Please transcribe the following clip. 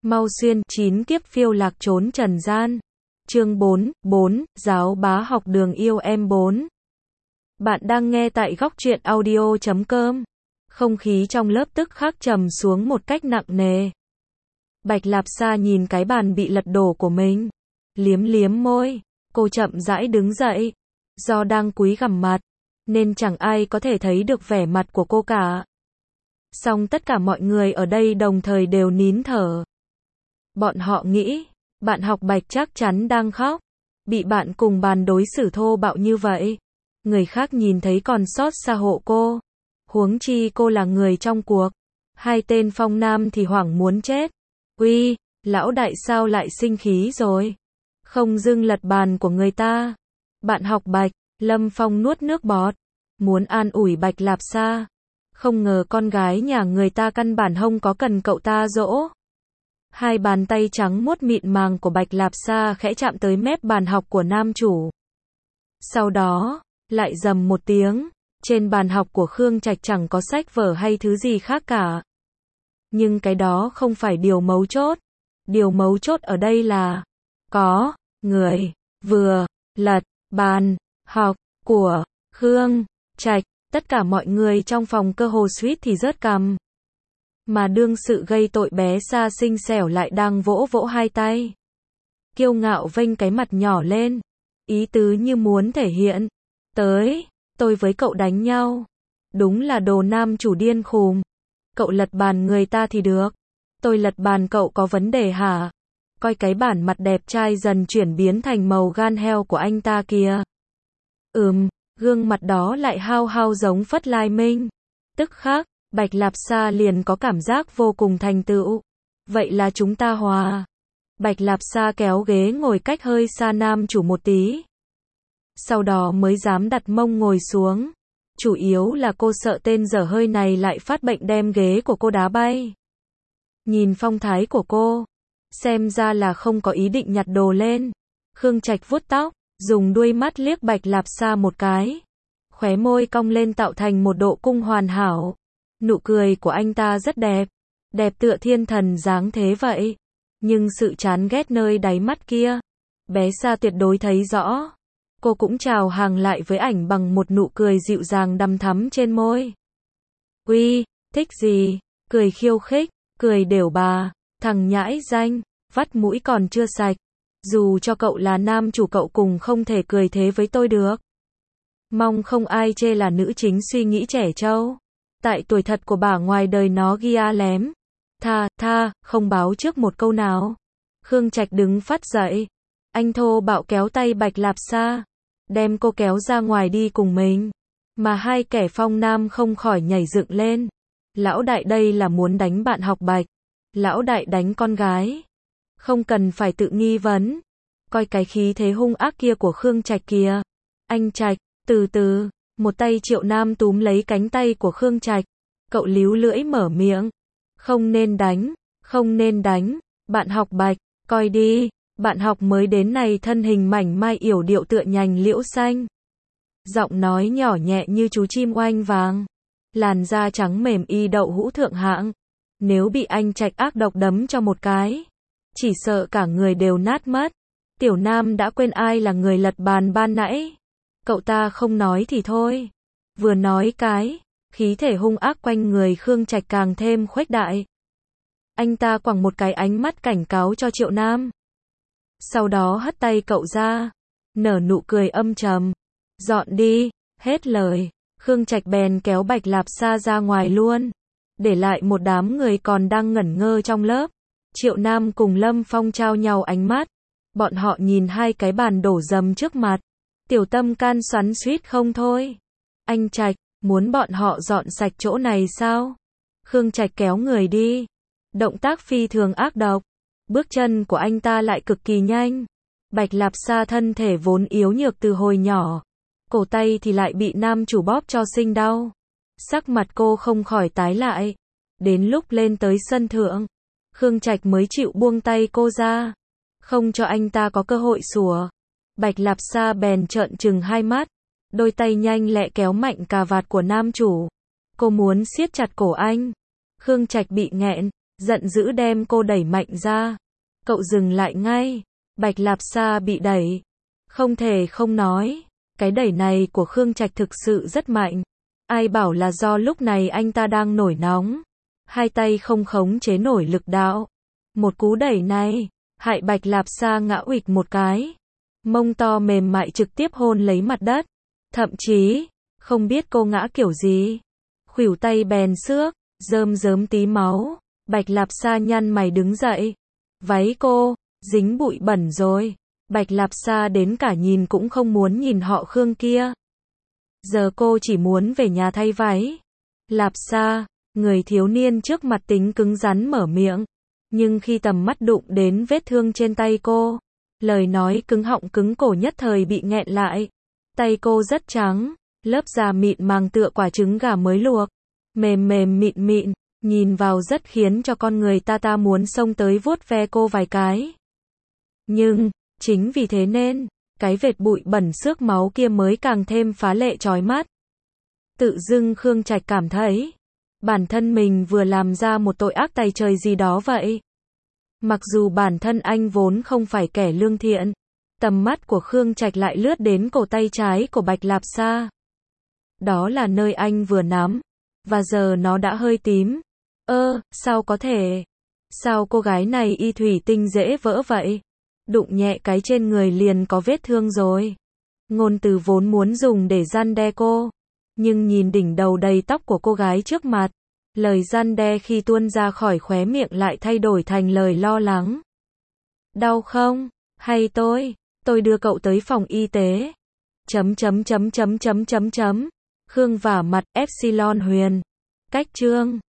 Mau xuyên 9 kiếp phiêu lạc trốn trần gian. Chương 4, giáo bá học đường yêu em 4. Bạn đang nghe tại góc truyện audio.com. Không khí trong lớp tức khắc trầm xuống một cách nặng nề. Bạch Lạp Sa nhìn cái bàn bị lật đổ của mình, liếm liếm môi, cô chậm rãi đứng dậy. Do đang cúi gằm mặt, nên chẳng ai có thể thấy được vẻ mặt của cô cả. Song tất cả mọi người ở đây đồng thời đều nín thở. Bọn họ nghĩ, bạn học Bạch chắc chắn đang khóc, bị bạn cùng bàn đối xử thô bạo như vậy. Người khác nhìn thấy còn xót xa hộ cô. Huống chi cô là người trong cuộc. Hai tên Phong Nam thì hoảng muốn chết. Uy, lão đại sao lại sinh khí rồi? Không dưng lật bàn của người ta. Bạn học Bạch, Lâm Phong nuốt nước bọt, muốn an ủi Bạch Lạp Sa. Không ngờ con gái nhà người ta căn bản không có cần cậu ta dỗ. Hai bàn tay trắng muốt mịn màng của Bạch Lạp Sa khẽ chạm tới mép bàn học của nam chủ. Sau đó, lại rầm một tiếng, trên bàn học của Khương Trạch chẳng có sách vở hay thứ gì khác cả. Nhưng cái đó không phải điều mấu chốt. Điều mấu chốt ở đây là, có người vừa lật bàn học của Khương Trạch. Tất cả mọi người trong phòng cơ hồ suýt thì rớt cằm. Mà đương sự gây tội bé Sa xinh xẻo lại đang vỗ vỗ hai tay, kiêu ngạo vênh cái mặt nhỏ lên, ý tứ như muốn thể hiện, tới, tôi với cậu đánh nhau. Đúng là đồ nam chủ điên khùng. Cậu lật bàn người ta thì được, tôi lật bàn cậu có vấn đề hả? Coi cái bản mặt đẹp trai dần chuyển biến thành màu gan heo của anh ta kìa. Gương mặt đó lại hao hao giống Phất Lai Minh. Tức khắc, Bạch Lạp Sa liền có cảm giác vô cùng thành tựu. Vậy là chúng ta hòa. Bạch Lạp Sa kéo ghế ngồi cách hơi xa nam chủ một tí. Sau đó mới dám đặt mông ngồi xuống. Chủ yếu là cô sợ tên dở hơi này lại phát bệnh đem ghế của cô đá bay. Nhìn phong thái của cô, xem ra là không có ý định nhặt đồ lên. Khương Trạch vuốt tóc, dùng đuôi mắt liếc Bạch Lạp Sa một cái. Khóe môi cong lên tạo thành một độ cung hoàn hảo. Nụ cười của anh ta rất đẹp. Đẹp tựa thiên thần dáng thế vậy. Nhưng sự chán ghét nơi đáy mắt kia, bé Sa tuyệt đối thấy rõ. Cô cũng chào hàng lại với ảnh bằng một nụ cười dịu dàng đằm thắm trên môi. Uy, thích gì? Cười khiêu khích, cười đều bà. Thằng nhãi danh, vắt mũi còn chưa sạch. Dù cho cậu là nam chủ cậu cùng không thể cười thế với tôi được. Mong không ai chê là nữ chính suy nghĩ trẻ trâu. Tại tuổi thật của bà ngoài đời nó ghi lém. Tha, không báo trước một câu nào. Khương Trạch đứng phát dậy. Anh thô bạo kéo tay Bạch Lạp Sa, đem cô kéo ra ngoài đi cùng mình. Mà hai kẻ Phong Nam không khỏi nhảy dựng lên. Lão đại đây là muốn đánh bạn học Bạch. Lão đại đánh con gái. Không cần phải tự nghi vấn. Coi cái khí thế hung ác kia của Khương Trạch kìa. Anh Trạch, từ từ. Một tay Triệu Nam túm lấy cánh tay của Khương Trạch. Cậu líu lưỡi mở miệng. Không nên đánh. Bạn học Bạch, coi đi. Bạn học mới đến này thân hình mảnh mai yểu điệu tựa nhành liễu xanh. Giọng nói nhỏ nhẹ như chú chim oanh vàng. Làn da trắng mềm y đậu hũ thượng hạng. Nếu bị anh Trạch ác độc đấm cho một cái, chỉ sợ cả người đều nát mất. Tiểu Nam đã quên ai là người lật bàn ban nãy. Cậu ta không nói thì thôi. Vừa nói cái, khí thể hung ác quanh người Khương Trạch càng thêm khuếch đại. Anh ta quẳng một cái ánh mắt cảnh cáo cho Triệu Nam. Sau đó hất tay cậu ra, nở nụ cười âm trầm. Dọn đi, hết lời. Khương Trạch bèn kéo Bạch Lạp Sa ra ngoài luôn. Để lại một đám người còn đang ngẩn ngơ trong lớp. Triệu Nam cùng Lâm Phong trao nhau ánh mắt. Bọn họ nhìn hai cái bàn đổ dầm trước mặt. Tiểu tâm can xoắn xuýt không thôi. Anh Trạch, muốn bọn họ dọn sạch chỗ này sao? Khương Trạch kéo người đi. Động tác phi thường ác độc. Bước chân của anh ta lại cực kỳ nhanh. Bạch Lạp Sa thân thể vốn yếu nhược từ hồi nhỏ. Cổ tay thì lại bị nam chủ bóp cho sinh đau. Sắc mặt cô không khỏi tái lại. Đến lúc lên tới sân thượng, Khương Trạch mới chịu buông tay cô ra. Không cho anh ta có cơ hội sủa. Bạch Lạp Sa bèn trợn trừng hai mắt. Đôi tay nhanh lẹ kéo mạnh cà vạt của nam chủ. Cô muốn siết chặt cổ anh. Khương Trạch bị nghẹn. giận dữ đem cô đẩy mạnh ra. Cậu dừng lại ngay. Bạch Lạp Sa bị đẩy. Không thể không nói, cái đẩy này của Khương Trạch thực sự rất mạnh. Ai bảo là do lúc này anh ta đang nổi nóng. Hai tay không khống chế nổi lực đạo. Một cú đẩy này, hại Bạch Lạp Sa ngã uịch một cái. Mông to mềm mại trực tiếp hôn lấy mặt đất. Thậm chí, không biết cô ngã kiểu gì. Khuỷu tay bèn xước, rơm rớm tí máu. Bạch Lạp Sa nhăn mày đứng dậy. Váy cô, dính bụi bẩn rồi. Bạch Lạp Sa đến cả nhìn cũng không muốn nhìn họ Khương kia. Giờ cô chỉ muốn về nhà thay váy. Lạp Sa, người thiếu niên trước mặt tính cứng rắn mở miệng. Nhưng khi tầm mắt đụng đến vết thương trên tay cô, lời nói cứng họng cứng cổ nhất thời bị nghẹn lại. Tay cô rất trắng, lớp da mịn màng tựa quả trứng gà mới luộc. Mềm mềm mịn mịn, nhìn vào rất khiến cho con người ta muốn xông tới vuốt ve cô vài cái. Nhưng, chính vì thế nên, cái vệt bụi bẩn xước máu kia mới càng thêm phá lệ chói mắt. Tự dưng Khương Trạch cảm thấy, bản thân mình vừa làm ra một tội ác tày trời gì đó vậy. Mặc dù bản thân anh vốn không phải kẻ lương thiện, tầm mắt của Khương Trạch lại lướt đến cổ tay trái của Bạch Lạp Sa. Đó là nơi anh vừa nắm, và giờ nó đã hơi tím. Sao có thể? Sao cô gái này y thủy tinh dễ vỡ vậy? Đụng nhẹ cái trên người liền có vết thương rồi. Ngôn từ vốn muốn dùng để răn đe cô, nhưng nhìn đỉnh đầu đầy tóc của cô gái trước mặt, lời răn đe khi tuôn ra khỏi khóe miệng lại thay đổi thành lời lo lắng. Đau không? Hay tôi đưa cậu tới phòng y tế. Khương vả mặt Epsilon Huyền. Cách chương